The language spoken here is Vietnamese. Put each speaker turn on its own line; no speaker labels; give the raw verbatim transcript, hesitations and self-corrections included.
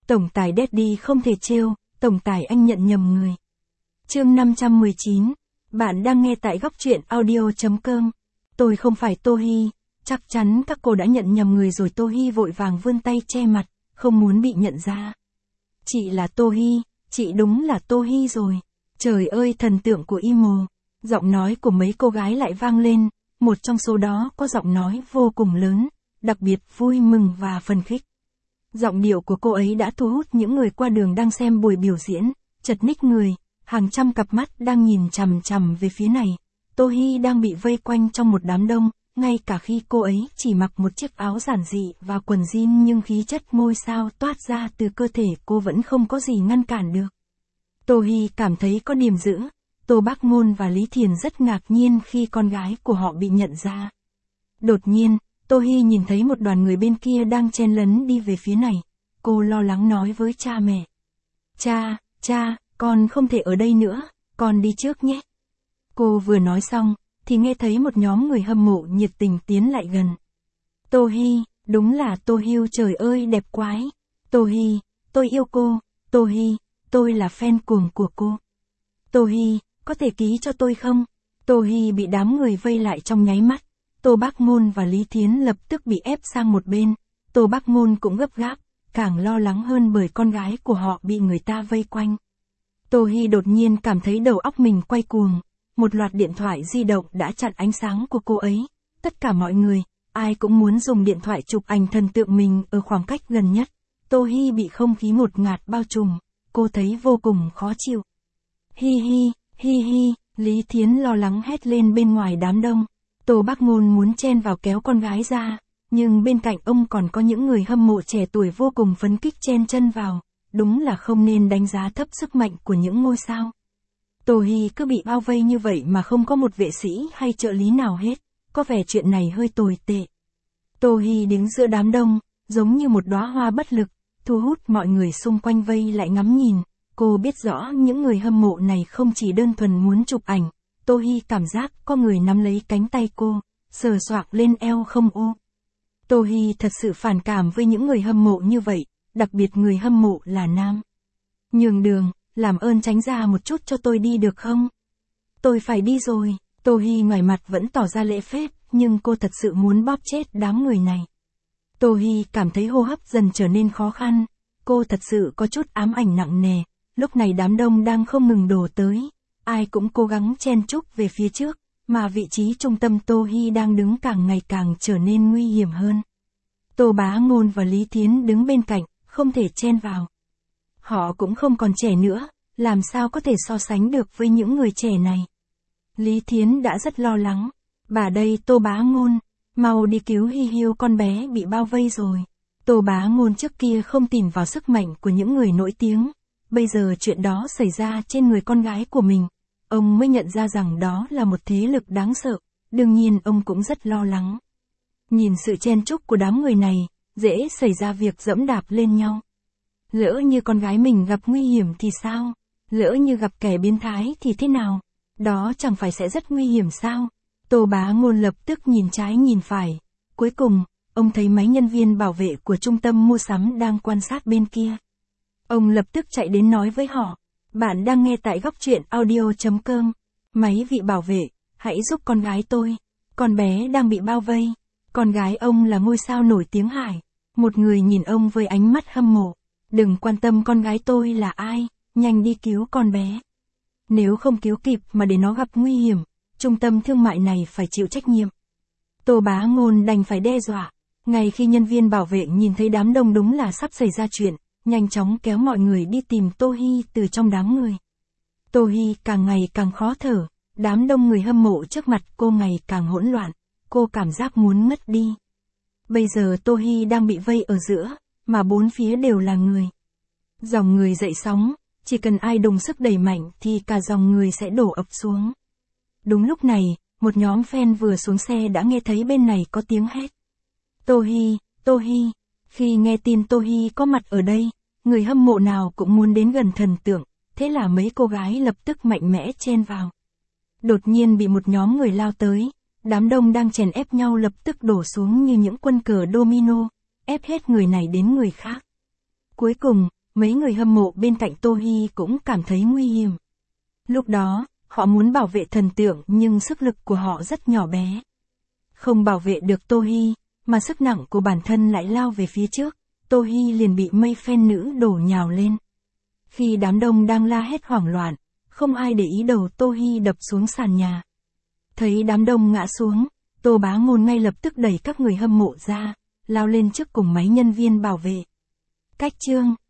Tổng tài Daddy không thể trêu, tổng tài anh nhận nhầm người. Chương năm trăm mười chín. Bạn đang nghe tại góc truyện audio chấm com. Tôi không phải Tô Hi, chắc chắn các cô đã nhận nhầm người rồi. Tô Hi vội vàng vươn tay che mặt, không muốn bị nhận ra. Chị là Tô Hi, chị đúng là Tô Hi rồi. Trời ơi, thần tượng của emo. Giọng nói của mấy cô gái lại vang lên, một trong số đó có giọng nói vô cùng lớn, đặc biệt vui mừng và phấn khích. Giọng điệu của cô ấy đã thu hút những người qua đường đang xem buổi biểu diễn, chật ních người, hàng trăm cặp mắt đang nhìn chằm chằm về phía này. Tô Hi đang bị vây quanh trong một đám đông, ngay cả khi cô ấy chỉ mặc một chiếc áo giản dị và quần jean, nhưng khí chất ngôi sao toát ra từ cơ thể cô vẫn không có gì ngăn cản được. Tô Hi cảm thấy có điểm dữ. Tô Bác Ngôn và Lý Thiền rất ngạc nhiên khi con gái của họ bị nhận ra. Đột nhiên, Tô Hi nhìn thấy một đoàn người bên kia đang chen lấn đi về phía này. Cô lo lắng nói với cha mẹ. Cha, cha, con không thể ở đây nữa, con đi trước nhé. Cô vừa nói xong, thì nghe thấy một nhóm người hâm mộ nhiệt tình tiến lại gần. Tô Hi, đúng là Tô Hi, trời ơi đẹp quái. Tô Hi, tôi yêu cô, Tô Hi, tôi là fan cuồng của cô. Tô Hi, có thể ký cho tôi không? Tô Hi bị đám người vây lại trong nháy mắt. Tô Bác Ngôn và Lý Thiến lập tức bị ép sang một bên. Tô Bác Ngôn cũng gấp gáp, càng lo lắng hơn bởi con gái của họ bị người ta vây quanh. Tô Hi đột nhiên cảm thấy đầu óc mình quay cuồng. Một loạt điện thoại di động đã chặn ánh sáng của cô ấy. Tất cả mọi người, ai cũng muốn dùng điện thoại chụp ảnh thần tượng mình ở khoảng cách gần nhất. Tô Hi bị không khí ngột ngạt bao trùm. Cô thấy vô cùng khó chịu. Hi hi, hi hi, Lý Thiến lo lắng hét lên bên ngoài đám đông. Tô Bác Ngôn muốn chen vào kéo con gái ra, nhưng bên cạnh ông còn có những người hâm mộ trẻ tuổi vô cùng phấn khích chen chân vào. Đúng là không nên đánh giá thấp sức mạnh của những ngôi sao. Tô Hi cứ bị bao vây như vậy mà không có một vệ sĩ hay trợ lý nào hết, có vẻ chuyện này hơi tồi tệ. Tô Hi đứng giữa đám đông, giống như một đóa hoa bất lực, thu hút mọi người xung quanh vây lại ngắm nhìn. Cô biết rõ những người hâm mộ này không chỉ đơn thuần muốn chụp ảnh. Tô Hi cảm giác có người nắm lấy cánh tay cô, sờ soạng lên eo không ô. Tô Hi thật sự phản cảm với những người hâm mộ như vậy, đặc biệt người hâm mộ là nam. Nhường đường, làm ơn tránh ra một chút cho tôi đi được không? Tôi phải đi rồi. Tô Hi ngoài mặt vẫn tỏ ra lễ phép, nhưng cô thật sự muốn bóp chết đám người này. Tô Hi cảm thấy hô hấp dần trở nên khó khăn. Cô thật sự có chút ám ảnh nặng nề. Lúc này đám đông đang không ngừng đổ tới. Ai cũng cố gắng chen chúc về phía trước, mà vị trí trung tâm Tô Hi đang đứng càng ngày càng trở nên nguy hiểm hơn. Tô Bá Ngôn và Lý Thiến đứng bên cạnh, không thể chen vào. Họ cũng không còn trẻ nữa, làm sao có thể so sánh được với những người trẻ này. Lý Thiến đã rất lo lắng. Bà đây Tô Bá Ngôn, mau đi cứu Hi Hi, con bé bị bao vây rồi. Tô Bá Ngôn trước kia không tin vào sức mạnh của những người nổi tiếng. Bây giờ chuyện đó xảy ra trên người con gái của mình. Ông mới nhận ra rằng đó là một thế lực đáng sợ. Đương nhiên ông cũng rất lo lắng. Nhìn sự chen chúc của đám người này, dễ xảy ra việc dẫm đạp lên nhau. Lỡ như con gái mình gặp nguy hiểm thì sao? Lỡ như gặp kẻ biến thái thì thế nào? Đó chẳng phải sẽ rất nguy hiểm sao? Tô Bá Ngôn lập tức nhìn trái nhìn phải. Cuối cùng, ông thấy mấy nhân viên bảo vệ của trung tâm mua sắm đang quan sát bên kia. Ông lập tức chạy đến nói với họ. Bạn đang nghe tại góc truyện audio chấm com. Mấy vị bảo vệ, hãy giúp con gái tôi. Con bé đang bị bao vây. Con gái ông là ngôi sao nổi tiếng Hải. Một người nhìn ông với ánh mắt hâm mộ. Đừng quan tâm con gái tôi là ai, nhanh đi cứu con bé. Nếu không cứu kịp mà để nó gặp nguy hiểm, trung tâm thương mại này phải chịu trách nhiệm. Tô Bá Ngôn đành phải đe dọa. Ngay khi nhân viên bảo vệ nhìn thấy đám đông đúng là sắp xảy ra chuyện, nhanh chóng kéo mọi người đi tìm Tô Hi từ trong đám người. Tô Hi càng ngày càng khó thở, đám đông người hâm mộ trước mặt cô ngày càng hỗn loạn, cô cảm giác muốn ngất đi. Bây giờ Tô Hi đang bị vây ở giữa, mà bốn phía đều là người. Dòng người dậy sóng, chỉ cần ai đồng sức đẩy mạnh thì cả dòng người sẽ đổ ập xuống. Đúng lúc này, một nhóm fan vừa xuống xe đã nghe thấy bên này có tiếng hét. Tô Hi, Tô Hi. Khi nghe tin Tô Hi có mặt ở đây, người hâm mộ nào cũng muốn đến gần thần tượng, thế là mấy cô gái lập tức mạnh mẽ chen vào. Đột nhiên bị một nhóm người lao tới, đám đông đang chèn ép nhau lập tức đổ xuống như những quân cờ domino, ép hết người này đến người khác. Cuối cùng, mấy người hâm mộ bên cạnh Tô Hi cũng cảm thấy nguy hiểm. Lúc đó, họ muốn bảo vệ thần tượng nhưng sức lực của họ rất nhỏ bé. Không bảo vệ được Tô Hi, mà sức nặng của bản thân lại lao về phía trước, Tô Hi liền bị mây fan nữ đổ nhào lên. Khi đám đông đang la hét hoảng loạn, không ai để ý đầu Tô Hi đập xuống sàn nhà. Thấy đám đông ngã xuống, Tô Bá Ngôn ngay lập tức đẩy các người hâm mộ ra, lao lên trước cùng máy nhân viên bảo vệ. Cách chương